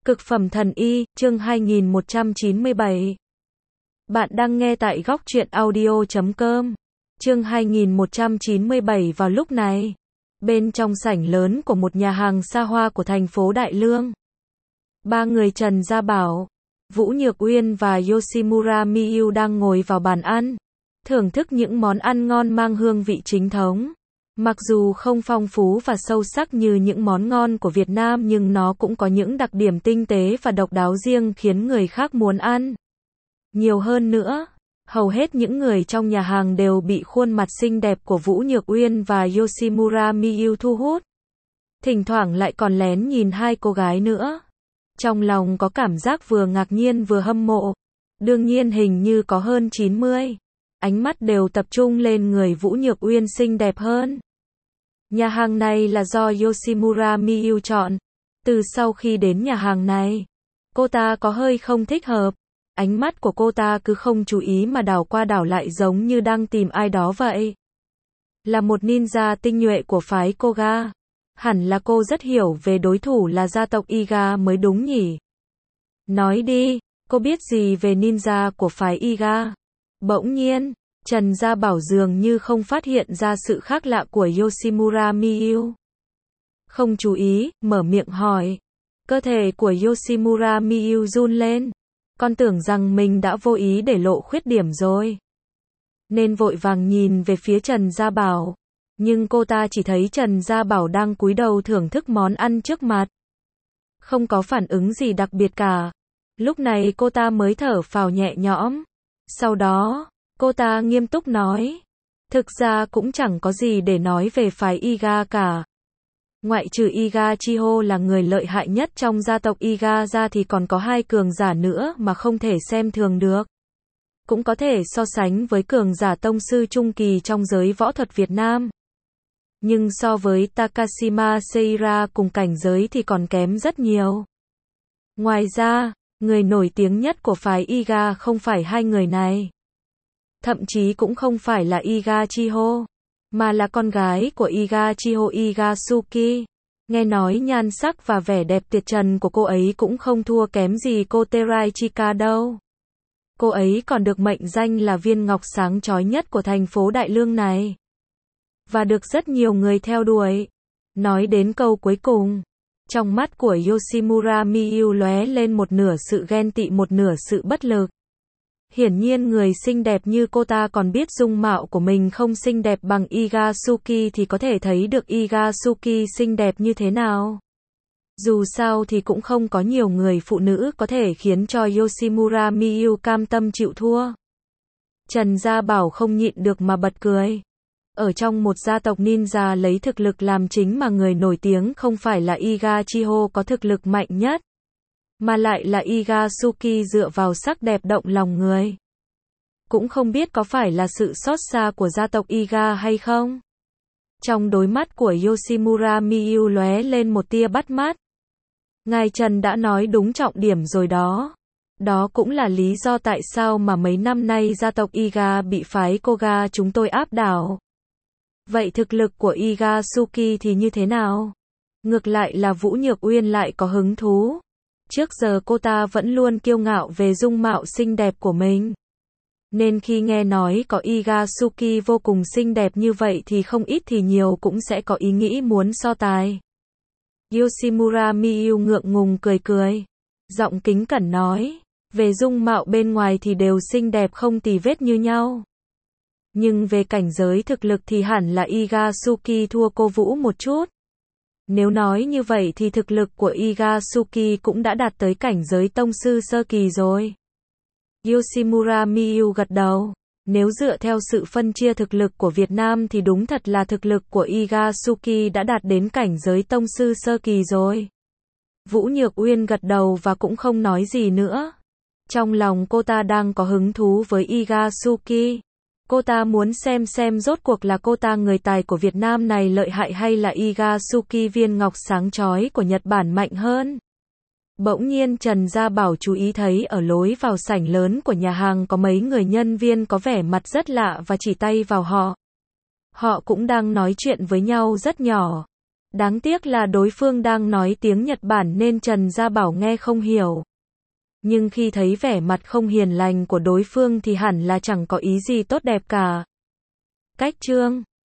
Cực phẩm thần y, chương 2197. Bạn đang nghe tại góc truyện audio.com. Chương 2197 vào lúc này. Bên trong sảnh lớn của một nhà hàng xa hoa của thành phố Đại Lương. Ba người Trần Gia Bảo, Vũ Nhược Uyên và Yoshimura Miyu đang ngồi vào bàn ăn, thưởng thức những món ăn ngon mang hương vị chính thống. Mặc dù không phong phú và sâu sắc như những món ngon của Việt Nam nhưng nó cũng có những đặc điểm tinh tế và độc đáo riêng khiến người khác muốn ăn. Nhiều hơn nữa, hầu hết những người trong nhà hàng đều bị khuôn mặt xinh đẹp của Vũ Nhược Uyên và Yoshimura Miyu thu hút. Thỉnh thoảng lại còn lén nhìn hai cô gái nữa. Trong lòng có cảm giác vừa ngạc nhiên vừa hâm mộ. Đương nhiên hình như có hơn 90. Ánh mắt đều tập trung lên người Vũ Nhược Uyên xinh đẹp hơn. Nhà hàng này là do Yoshimura Miyu chọn. Từ sau khi đến nhà hàng này, cô ta có hơi không thích hợp. Ánh mắt của cô ta cứ không chú ý mà đảo qua đảo lại giống như đang tìm ai đó vậy. Là một ninja tinh nhuệ của phái Koga. Hẳn là cô rất hiểu về đối thủ là gia tộc Iga mới đúng nhỉ. Nói đi, cô biết gì về ninja của phái Iga? Bỗng nhiên, Trần Gia Bảo dường như không phát hiện ra sự khác lạ của Yoshimura Miyu. Không chú ý, mở miệng hỏi. Cơ thể của Yoshimura Miyu run lên. Con tưởng rằng mình đã vô ý để lộ khuyết điểm rồi. Nên vội vàng nhìn về phía Trần Gia Bảo. Nhưng cô ta chỉ thấy Trần Gia Bảo đang cúi đầu thưởng thức món ăn trước mặt. Không có phản ứng gì đặc biệt cả. Lúc này cô ta mới thở phào nhẹ nhõm. Sau đó, cô ta nghiêm túc nói. Thực ra cũng chẳng có gì để nói về phái Iga cả. Ngoại trừ Iga Chiho là người lợi hại nhất trong gia tộc Iga ra thì còn có hai cường giả nữa mà không thể xem thường được. Cũng có thể so sánh với cường giả tông sư trung kỳ trong giới võ thuật Việt Nam. Nhưng so với Takashima Seira cùng cảnh giới thì còn kém rất nhiều. Ngoài ra, người nổi tiếng nhất của phái Iga không phải hai người này. Thậm chí cũng không phải là Iga Chiho, mà là con gái của Iga Chiho, Iga Suki. Nghe nói nhan sắc và vẻ đẹp tuyệt trần của cô ấy cũng không thua kém gì cô Terai Chika đâu. Cô ấy còn được mệnh danh là viên ngọc sáng chói nhất của thành phố Đại Lương này. Và được rất nhiều người theo đuổi. Nói đến câu cuối cùng, trong mắt của Yoshimura Miyu lóe lên một nửa sự ghen tị một nửa sự bất lực. Hiển nhiên người xinh đẹp như cô ta còn biết dung mạo của mình không xinh đẹp bằng Iga Suki thì có thể thấy được Iga Suki xinh đẹp như thế nào. Dù sao thì cũng không có nhiều người phụ nữ có thể khiến cho Yoshimura Miyu cam tâm chịu thua. Trần Gia Bảo không nhịn được mà bật cười. Ở trong một gia tộc ninja lấy thực lực làm chính mà người nổi tiếng không phải là Iga Chiho có thực lực mạnh nhất, mà lại là Iga Suki dựa vào sắc đẹp động lòng người. Cũng không biết có phải là sự xót xa của gia tộc Iga hay không? Trong đôi mắt của Yoshimura Miyu lóe lên một tia bắt mắt. Ngài Trần đã nói đúng trọng điểm rồi đó. Đó cũng là lý do tại sao mà mấy năm nay gia tộc Iga bị phái Koga chúng tôi áp đảo. Vậy thực lực của Iga Suki thì như thế nào? Ngược lại là Vũ Nhược Uyên lại có hứng thú. Trước giờ cô ta vẫn luôn kiêu ngạo về dung mạo xinh đẹp của mình. Nên khi nghe nói có Iga Suki vô cùng xinh đẹp như vậy thì không ít thì nhiều cũng sẽ có ý nghĩ muốn so tài. Yoshimura Miyu ngượng ngùng cười cười. Giọng kính cẩn nói. Về dung mạo bên ngoài thì đều xinh đẹp không tì vết như nhau. Nhưng về cảnh giới thực lực thì hẳn là Iga Suki thua cô Vũ một chút. Nếu nói như vậy thì thực lực của Iga Suki cũng đã đạt tới cảnh giới tông sư sơ kỳ rồi. Yoshimura Miyu gật đầu. Nếu dựa theo sự phân chia thực lực của Việt Nam thì đúng thật là thực lực của Iga Suki đã đạt đến cảnh giới tông sư sơ kỳ rồi. Vũ Nhược Uyên gật đầu và cũng không nói gì nữa. Trong lòng cô ta đang có hứng thú với Iga Suki. Cô ta muốn xem rốt cuộc là cô ta người tài của Việt Nam này lợi hại hay là Iga Suki viên ngọc sáng chói của Nhật Bản mạnh hơn. Bỗng nhiên Trần Gia Bảo chú ý thấy ở lối vào sảnh lớn của nhà hàng có mấy người nhân viên có vẻ mặt rất lạ và chỉ tay vào họ. Họ cũng đang nói chuyện với nhau rất nhỏ. Đáng tiếc là đối phương đang nói tiếng Nhật Bản nên Trần Gia Bảo nghe không hiểu. Nhưng khi thấy vẻ mặt không hiền lành của đối phương thì hẳn là chẳng có ý gì tốt đẹp cả. Cách chương